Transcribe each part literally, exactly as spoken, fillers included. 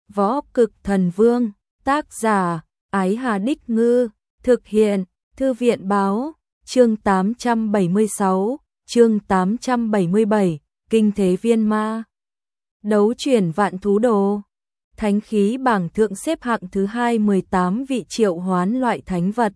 Võ Cực Thần Vương, tác giả, Ái Hà Đích Ngư, thực hiện, Thư viện Báo, chương tám trăm bảy mươi sáu, chương tám trăm bảy mươi bảy, Kinh Thế Viên Ma. Đấu chuyển vạn thú đồ. Thánh khí bảng thượng xếp hạng thứ hai mười tám vị triệu hoán loại thánh vật.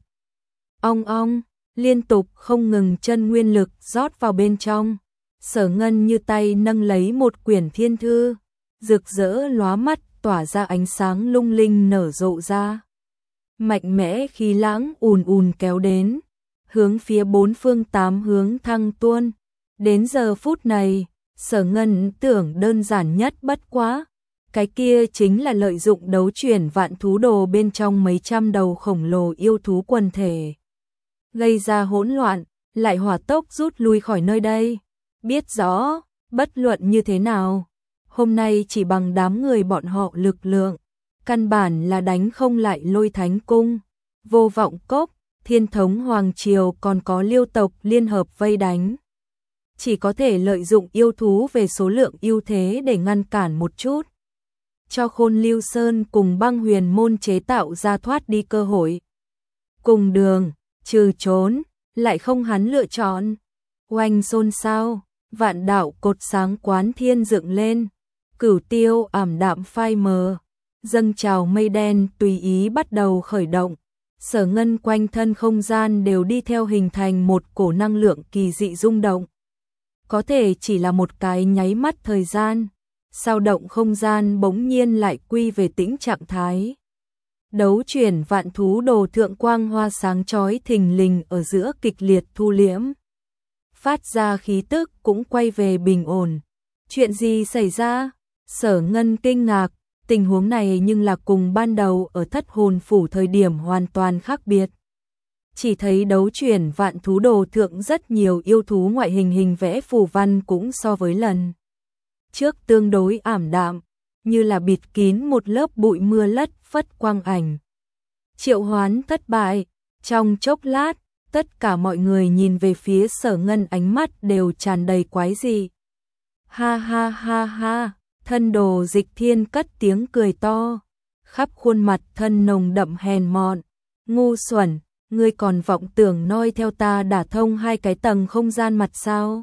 Ong ong, liên tục không ngừng chân nguyên lực rót vào bên trong. Sở Ngân như tay nâng lấy một quyển thiên thư, rực rỡ lóa mắt, tỏa ra ánh sáng lung linh nở rộ ra. Mạnh mẽ khí lãng ùn ùn kéo đến, hướng phía bốn phương tám hướng thăng tuôn. Đến giờ phút này, Sở Ngân tưởng đơn giản nhất bất quá. Cái kia chính là lợi dụng đấu chuyển vạn thú đồ bên trong mấy trăm đầu khổng lồ yêu thú quần thể. Gây ra hỗn loạn, lại hỏa tốc rút lui khỏi nơi đây. Biết rõ, bất luận như thế nào, hôm nay chỉ bằng đám người bọn họ lực lượng, căn bản là đánh không lại Lôi Thánh Cung, Vô Vọng Cốc, Thiên Thống Hoàng Triều còn có Liêu tộc liên hợp vây đánh. Chỉ có thể lợi dụng yêu thú về số lượng ưu thế để ngăn cản một chút. Cho Khôn Lưu Sơn cùng Băng Huyền Môn chế tạo ra thoát đi cơ hội. Cùng đường, trừ trốn, lại không hắn lựa chọn. Oanh xôn xao, vạn đạo cột sáng quán thiên dựng lên. Cửu tiêu ảm đạm phai mờ. Dâng trào mây đen tùy ý bắt đầu khởi động. Sở Ngân quanh thân không gian đều đi theo hình thành một cổ năng lượng kỳ dị rung động. Có thể chỉ là một cái nháy mắt thời gian. Sao động không gian bỗng nhiên lại quy về tĩnh trạng thái. Đấu chuyển vạn thú đồ thượng quang hoa sáng chói thình lình ở giữa kịch liệt thu liễm. Phát ra khí tức cũng quay về bình ổn. Chuyện gì xảy ra? Sở Ngân kinh ngạc, tình huống này nhưng là cùng ban đầu ở Thất Hồn Phủ thời điểm hoàn toàn khác biệt. Chỉ thấy đấu chuyển vạn thú đồ thượng rất nhiều yêu thú ngoại hình hình vẽ phù văn cũng so với lần trước tương đối ảm đạm, như là bịt kín một lớp bụi mưa lất phất quang ảnh. Triệu hoán thất bại, trong chốc lát, tất cả mọi người nhìn về phía Sở Ngân ánh mắt đều tràn đầy quái dị. Ha ha ha ha, thân đồ Dịch Thiên cất tiếng cười to, khắp khuôn mặt thân nồng đậm hèn mọn. Ngu xuẩn, ngươi còn vọng tưởng noi theo ta đả thông hai cái tầng không gian mặt sao?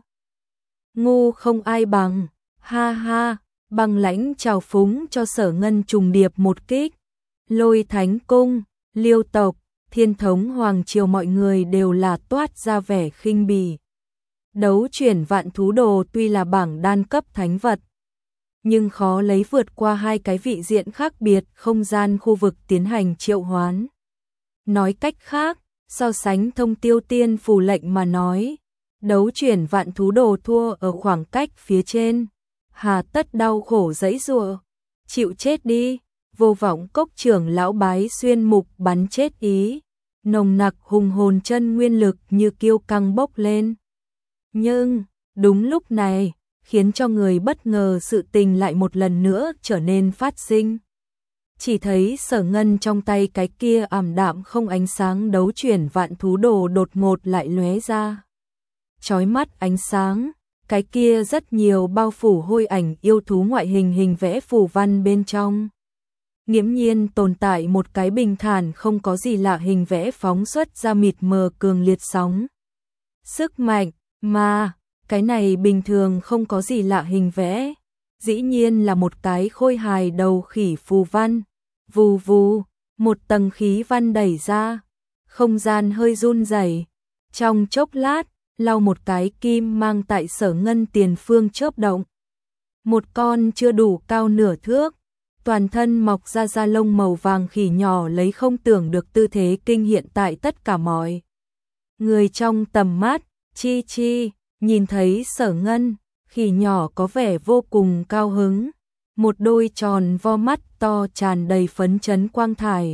Ngu không ai bằng. Ha ha, Băng Lãnh trào phúng cho Sở Ngân trùng điệp một kích. Lôi Thánh Cung, Liêu tộc, Thiên Thống Hoàng Triều mọi người đều là toát ra vẻ khinh bỉ. Đấu chuyển vạn thú đồ tuy là bảng đan cấp thánh vật, nhưng khó lấy vượt qua hai cái vị diện khác biệt không gian khu vực tiến hành triệu hoán. Nói cách khác, so sánh Thông Tiêu Tiên phù lệnh mà nói, đấu chuyển vạn thú đồ thua ở khoảng cách phía trên. Hà tất đau khổ giãy giụa, chịu chết đi. Vô Vọng Cốc trưởng lão bái xuyên mục bắn chết ý, nồng nặc hùng hồn chân nguyên lực như kiêu căng bốc lên. Nhưng, đúng lúc này, khiến cho người bất ngờ sự tình lại một lần nữa trở nên phát sinh. Chỉ thấy Sở Ngân trong tay cái kia ảm đạm không ánh sáng đấu chuyển vạn thú đồ đột ngột lại lóe ra. Chói mắt ánh sáng, cái kia rất nhiều bao phủ hôi ảnh yêu thú ngoại hình hình vẽ phù văn bên trong. Nghiễm nhiên tồn tại một cái bình thản không có gì lạ hình vẽ phóng xuất ra mịt mờ cường liệt sóng. Sức mạnh, mà, cái này bình thường không có gì lạ hình vẽ. Dĩ nhiên là một cái khôi hài đầu khỉ phù văn. Vù vù, một tầng khí văn đẩy ra. Không gian hơi run rẩy. Trong chốc lát, lau một cái kim mang tại Sở Ngân tiền phương chớp động. Một con chưa đủ cao nửa thước, toàn thân mọc ra da lông màu vàng khỉ nhỏ lấy không tưởng được tư thế kinh hiện tại tất cả mọi người trong tầm mắt. Chi chi, nhìn thấy Sở Ngân, khỉ nhỏ có vẻ vô cùng cao hứng, một đôi tròn vo mắt to tràn đầy phấn chấn quang thải.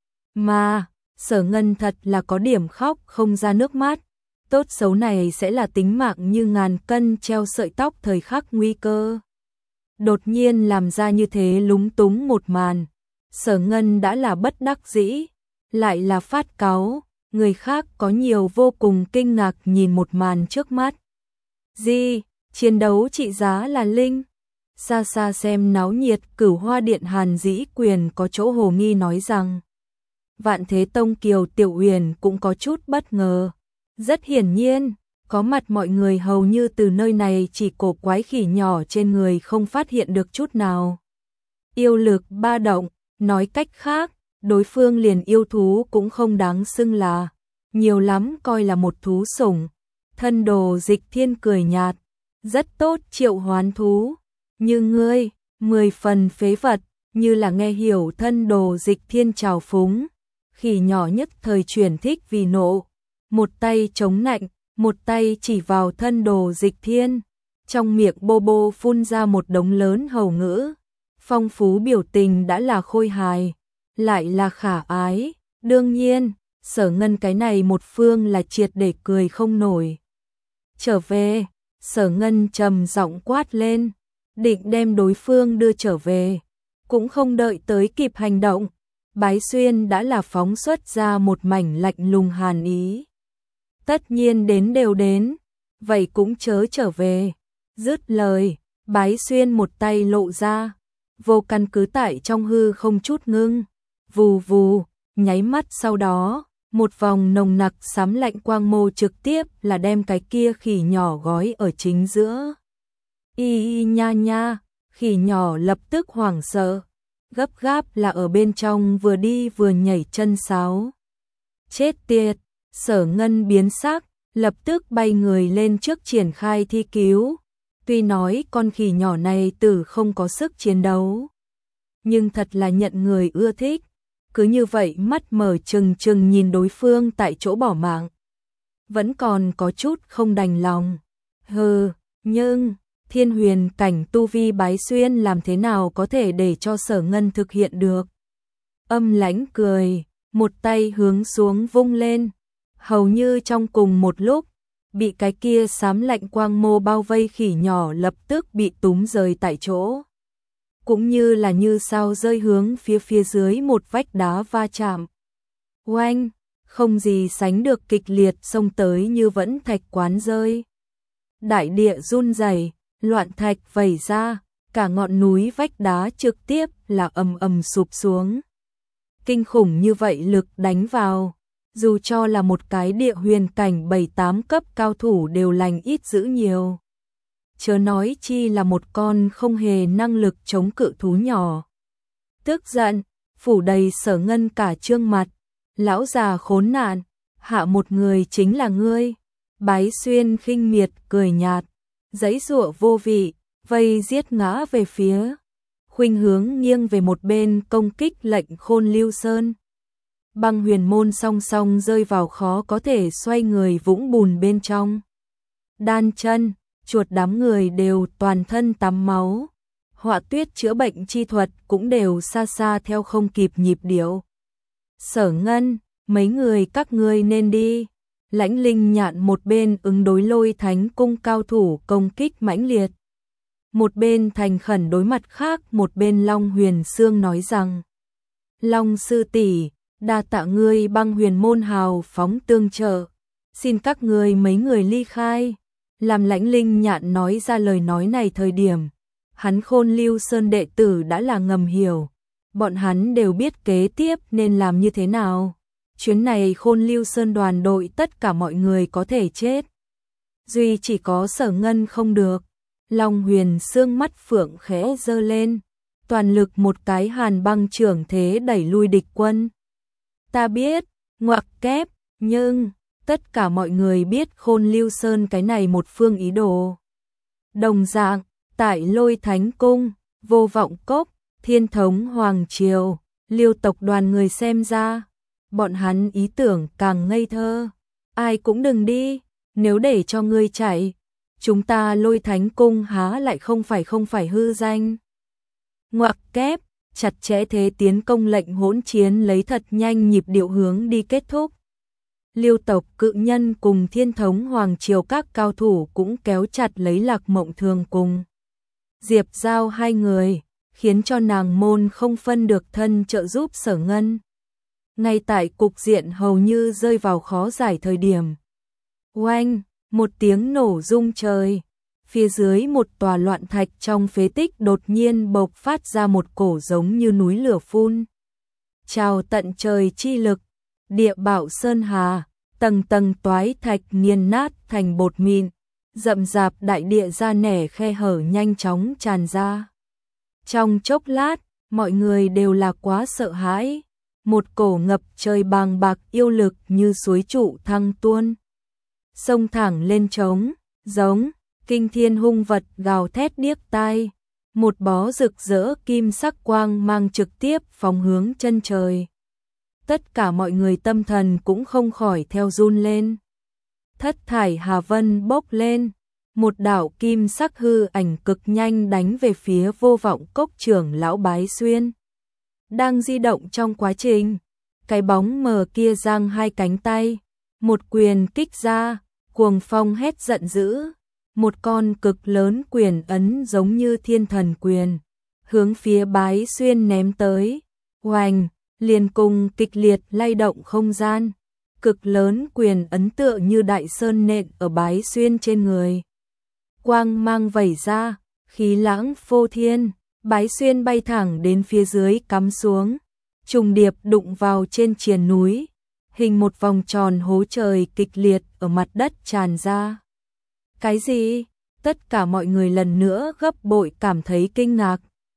Mà, Sở Ngân thật là có điểm khóc không ra nước mắt. Tốt xấu này sẽ là tính mạng như ngàn cân treo sợi tóc thời khắc nguy cơ. Đột nhiên làm ra như thế lúng túng một màn. Sở Ngân đã là bất đắc dĩ, lại là phát cáu. Người khác có nhiều vô cùng kinh ngạc nhìn một màn trước mắt. Gì, chiến đấu trị giá là linh. Xa xa xem náo nhiệt, Cửu Hoa Điện Hàn Dĩ Quyền có chỗ hồ nghi nói rằng Vạn Thế Tông Kiều Tiểu Uyển cũng có chút bất ngờ. Rất hiển nhiên, có mặt mọi người hầu như từ nơi này chỉ cổ quái khỉ nhỏ trên người không phát hiện được chút nào. Yêu lực ba động, nói cách khác, đối phương liền yêu thú cũng không đáng xưng là, nhiều lắm coi là một thú sủng. Thân Đồ Dịch Thiên cười nhạt, rất tốt triệu hoán thú, như ngươi, mười phần phế vật, như là nghe hiểu Thân Đồ Dịch Thiên trào phúng. Khỉ nhỏ nhất thời chuyển thích vì nộ, một tay chống nạnh, một tay chỉ vào Thân Đồ Dịch Thiên, trong miệng bô bô phun ra một đống lớn hầu ngữ. Phong phú biểu tình đã là khôi hài, lại là khả ái, đương nhiên, Sở Ngân cái này một phương là triệt để cười không nổi. Trở về, Sở Ngân trầm giọng quát lên, định đem đối phương đưa trở về, cũng không đợi tới kịp hành động, Bái Xuyên đã là phóng xuất ra một mảnh lạnh lùng hàn ý. Tất nhiên đến đều đến, vậy cũng chớ trở về. Dứt lời, Bái Xuyên một tay lộ ra, vô căn cứ tại trong hư không chút ngưng, vù vù, nháy mắt sau đó, một vòng nồng nặc xám lạnh quang mô trực tiếp là đem cái kia khỉ nhỏ gói ở chính giữa. Y y nha nha, khỉ nhỏ lập tức hoảng sợ, gấp gáp là ở bên trong vừa đi vừa nhảy chân sáo. Chết tiệt, Sở Ngân biến sắc, lập tức bay người lên trước triển khai thi cứu. Tuy nói con khỉ nhỏ này tử không có sức chiến đấu, nhưng thật là nhận người ưa thích. Cứ như vậy mắt mở trừng trừng nhìn đối phương tại chỗ bỏ mạng. Vẫn còn có chút không đành lòng. Hừ, nhưng thiên huyền cảnh tu vi Bái Xuyên làm thế nào có thể để cho Sở Ngân thực hiện được. Âm lãnh cười, một tay hướng xuống vung lên. Hầu như trong cùng một lúc, bị cái kia xám lạnh quang mô bao vây khỉ nhỏ lập tức bị túm rời tại chỗ. Cũng như là như sao rơi hướng phía phía dưới một vách đá va chạm. Oanh, không gì sánh được kịch liệt xông tới như vẫn thạch quán rơi. Đại địa run rẩy, loạn thạch vẩy ra, cả ngọn núi vách đá trực tiếp là ầm ầm sụp xuống. Kinh khủng như vậy lực đánh vào, dù cho là một cái địa huyền cảnh bảy tám cấp cao thủ đều lành ít dữ nhiều. Chớ nói chi là một con không hề năng lực chống cự thú nhỏ. Tức giận, phủ đầy Sở Ngân cả trương mặt, lão già khốn nạn, hạ một người chính là ngươi. Bái Xuyên khinh miệt cười nhạt, giãy giụa vô vị, vây giết ngã về phía, khuynh hướng nghiêng về một bên công kích lệnh Khôn Lưu Sơn. Băng huyền môn song song rơi vào khó có thể xoay người vũng bùn bên trong. Đan chân, chuột đám người đều toàn thân tắm máu. Họa tuyết chữa bệnh chi thuật cũng đều xa xa theo không kịp nhịp điệu. Sở Ngân, mấy người các ngươi nên đi. Lãnh Linh Nhạn một bên ứng đối Lôi Thánh cung cao thủ công kích mãnh liệt. Một bên thành khẩn đối mặt khác, một bên Long Huyền Sương nói rằng: Long sư tỷ, đa tạ ngươi Băng huyền môn hào phóng tương trợ, xin các ngươi mấy người ly khai. Làm Lãnh Linh Nhạn nói ra lời nói này thời điểm, hắn Khôn Lưu Sơn đệ tử đã là ngầm hiểu, bọn hắn đều biết kế tiếp nên làm như thế nào. Chuyến này Khôn Lưu Sơn đoàn đội tất cả mọi người có thể chết, duy chỉ có Sở Ngân không được. Long Huyền Sương mắt phượng khẽ giơ lên, toàn lực một cái hàn băng trưởng thế đẩy lui địch quân. Ta biết, ngoặc kép, nhưng tất cả mọi người biết Khôn Lưu Sơn cái này một phương ý đồ. Đồng dạng, tại Lôi Thánh cung, Vô Vọng cốc, Thiên thống hoàng triều, Liêu tộc đoàn người xem ra, bọn hắn ý tưởng càng ngây thơ. Ai cũng đừng đi, nếu để cho ngươi chạy, chúng ta Lôi Thánh cung há lại không phải không phải hư danh. Ngoặc kép, chặt chẽ thế tiến công lệnh hỗn chiến lấy thật nhanh nhịp điệu hướng đi kết thúc. Liêu tộc cự nhân cùng Thiên thống hoàng triều các cao thủ cũng kéo chặt lấy Lạc Mộng Thường cùng Diệp Giao hai người, khiến cho nàng môn không phân được thân trợ giúp Sở Ngân. Ngay tại cục diện hầu như rơi vào khó giải thời điểm, oanh, một tiếng nổ rung trời, phía dưới một tòa loạn thạch trong phế tích đột nhiên bộc phát ra một cổ giống như núi lửa phun. Trào tận trời chi lực, địa bạo sơn hà, tầng tầng toái thạch nghiền nát thành bột mịn, rậm rạp đại địa ra nẻ khe hở nhanh chóng tràn ra. Trong chốc lát, mọi người đều là quá sợ hãi, một cổ ngập trời bàng bạc yêu lực như suối trụ thăng tuôn. Sông thẳng lên trống, giống, kinh thiên hung vật gào thét điếc tai, một bó rực rỡ kim sắc quang mang trực tiếp phóng hướng chân trời. Tất cả mọi người tâm thần cũng không khỏi theo run lên. Thất thải hà vân bốc lên, một đạo kim sắc hư ảnh cực nhanh đánh về phía Vô Vọng Cốc trưởng lão Bái Xuyên. Đang di động trong quá trình, cái bóng mờ kia giang hai cánh tay, một quyền kích ra, cuồng phong hét giận dữ, một con cực lớn quyền ấn giống như thiên thần quyền, hướng phía Bái Xuyên ném tới. Oành, liền cùng kịch liệt lay động không gian, cực lớn quyền ấn tựa như đại sơn nện ở Bái Xuyên trên người. Quang mang vẩy ra, khí lãng phô thiên, Bái Xuyên bay thẳng đến phía dưới cắm xuống, trùng điệp đụng vào trên triền núi, hình một vòng tròn hố trời kịch liệt ở mặt đất tràn ra. Cái gì? Tất cả mọi người lần nữa gấp bội cảm thấy kinh ngạc.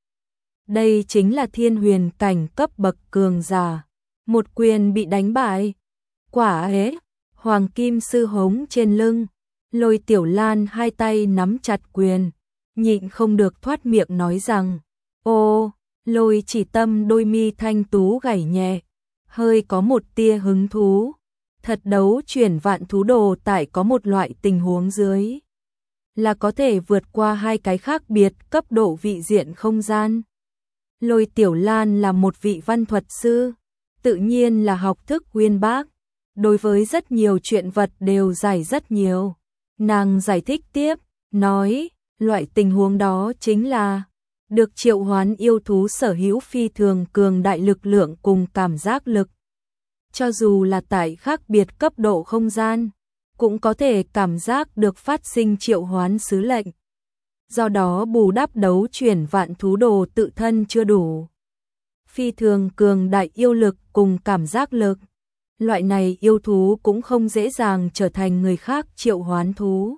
Đây chính là thiên huyền cảnh cấp bậc cường giả, một quyền bị đánh bại. Quả ế, Hoàng Kim Sư hống trên lưng, Lôi Tiểu Lan hai tay nắm chặt quyền, nhịn không được thoát miệng nói rằng, ô, Lôi Chỉ Tâm đôi mi thanh tú gảy nhẹ, hơi có một tia hứng thú. Thật đấu chuyển vạn thú đồ tại có một loại tình huống dưới, là có thể vượt qua hai cái khác biệt cấp độ vị diện không gian. Lôi Tiểu Lan là một vị văn thuật sư, tự nhiên là học thức uyên bác, đối với rất nhiều chuyện vật đều giải rất nhiều. Nàng giải thích tiếp, nói, loại tình huống đó chính là được triệu hoán yêu thú sở hữu phi thường cường đại lực lượng cùng cảm giác lực. Cho dù là tại khác biệt cấp độ không gian, cũng có thể cảm giác được phát sinh triệu hoán sứ lệnh. Do đó bù đắp đấu chuyển vạn thú đồ tự thân chưa đủ. Phi thường cường đại yêu lực cùng cảm giác lực. Loại này yêu thú cũng không dễ dàng trở thành người khác triệu hoán thú.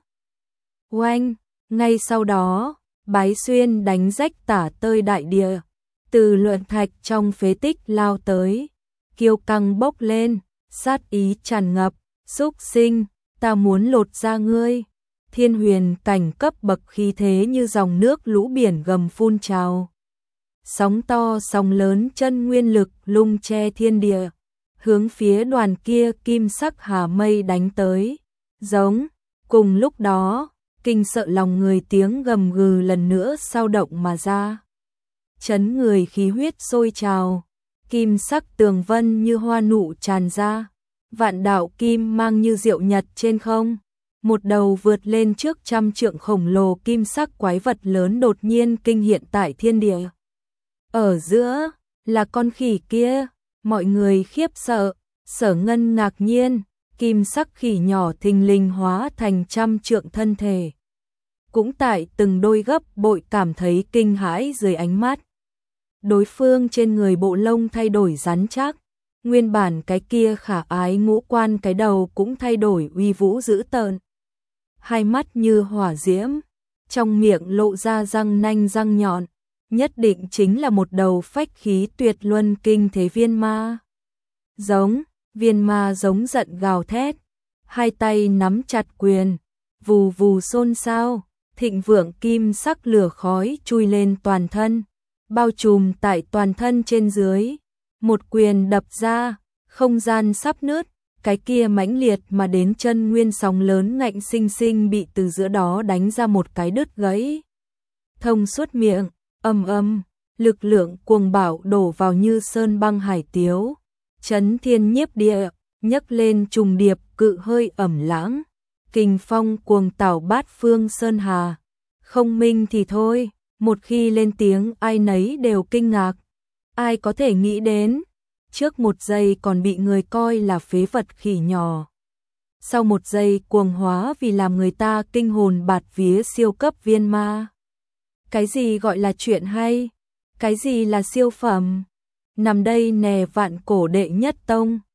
Oanh, ngay sau đó, Bái Xuyên đánh rách tả tơi đại địa, từ luận thạch trong phế tích lao tới, kiêu căng bốc lên, sát ý tràn ngập, xúc sinh, ta muốn lột da ngươi. Thiên huyền cảnh cấp bậc khí thế như dòng nước lũ biển gầm phun trào. Sóng to sóng lớn chân nguyên lực lung che thiên địa, hướng phía đoàn kia kim sắc hà mây đánh tới. Giống, cùng lúc đó, kinh sợ lòng người tiếng gầm gừ lần nữa sao động mà ra. Chấn người khí huyết sôi trào, kim sắc tường vân như hoa nụ tràn ra, vạn đạo kim mang như diệu nhật trên không. Một đầu vượt lên trước trăm trượng khổng lồ kim sắc quái vật lớn đột nhiên kinh hiện tại thiên địa. Ở giữa, là con khỉ kia, mọi người khiếp sợ, Sở Ngân ngạc nhiên, kim sắc khỉ nhỏ thình lình hóa thành trăm trượng thân thể. Cũng tại từng đôi gấp bội cảm thấy kinh hãi dưới ánh mắt. Đối phương trên người bộ lông thay đổi rắn chắc, nguyên bản cái kia khả ái ngũ quan cái đầu cũng thay đổi uy vũ dữ tợn. Hai mắt như hỏa diễm, trong miệng lộ ra răng nanh răng nhọn, nhất định chính là một đầu phách khí tuyệt luân kinh thế viên ma. Giống, viên ma giống giận gào thét, hai tay nắm chặt quyền, vù vù xôn xao, thịnh vượng kim sắc lửa khói chui lên toàn thân, bao trùm tại toàn thân trên dưới, một quyền đập ra, không gian sắp nứt. Cái kia mãnh liệt mà đến chân nguyên sóng lớn ngạnh sinh sinh bị từ giữa đó đánh ra một cái đứt gãy. Thông suốt miệng, âm âm, lực lượng cuồng bạo đổ vào như sơn băng hải tiếu, chấn thiên nhiếp địa, nhấc lên trùng điệp cự hơi ẩm lãng, kình phong cuồng tảo bát phương sơn hà. Không minh thì thôi, một khi lên tiếng ai nấy đều kinh ngạc. Ai có thể nghĩ đến, trước một giây còn bị người coi là phế vật khỉ nhỏ. sau một giây cuồng hóa vì làm người ta kinh hồn bạt vía siêu cấp viên ma. Cái gì gọi là chuyện hay? Cái gì là siêu phẩm? Nằm đây nè vạn cổ đệ nhất tông.